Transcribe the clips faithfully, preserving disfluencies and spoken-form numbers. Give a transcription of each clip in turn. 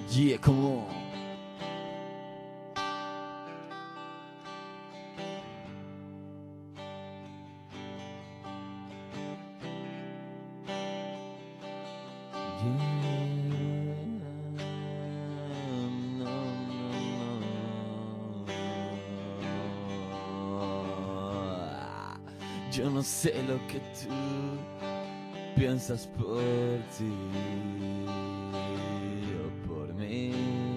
Yeah, come on. Yo no sé lo que tú piensas por ti o por mí.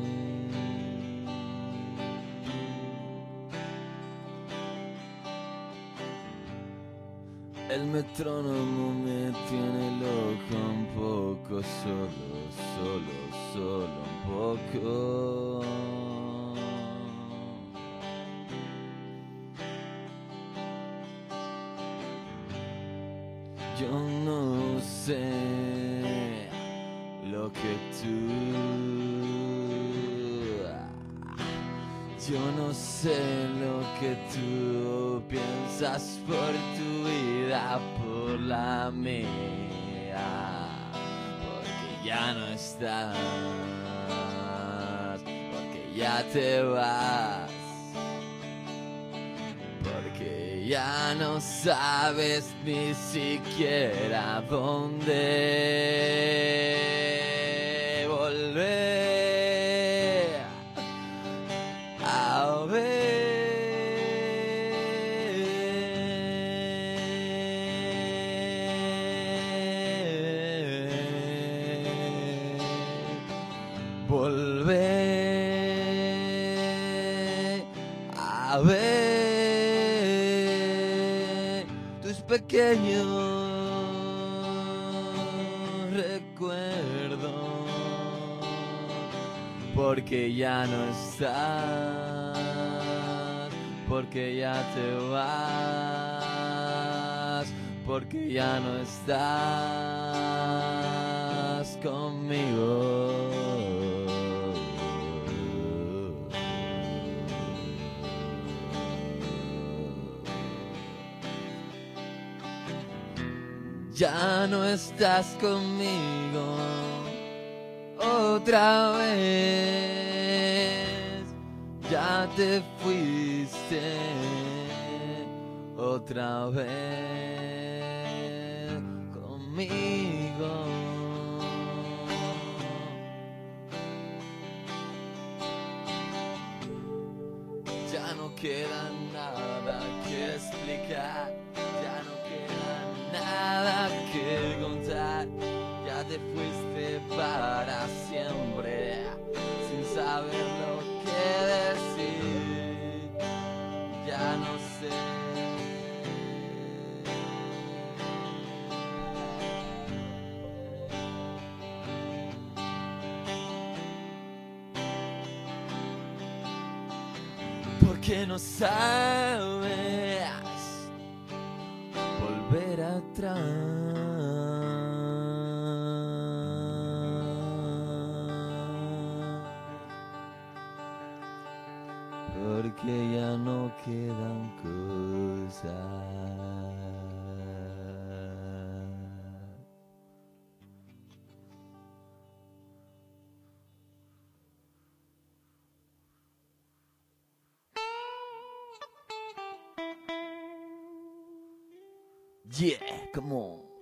El metrónomo me tiene loco un poco, solo, solo, solo un poco. Yo no sé lo que tú, yo no sé lo que tú piensas por tu vida, por la mía, porque ya no estás, porque ya te vas. Porque ya no sabes ni siquiera dónde volver a ver, volver a ver tus pequeños recuerdos, porque ya no estás, porque ya te vas, porque ya no estás conmigo. Ya no estás conmigo otra vez, ya te fuiste otra vez conmigo. Ya no queda nada que explicar, ya no queda nada que contar, ya te fuiste para siempre, sin saber lo que decir, ya no sé. Porque no sabes volver atrás. Porque ya no quedan cosas. Yeah, come on.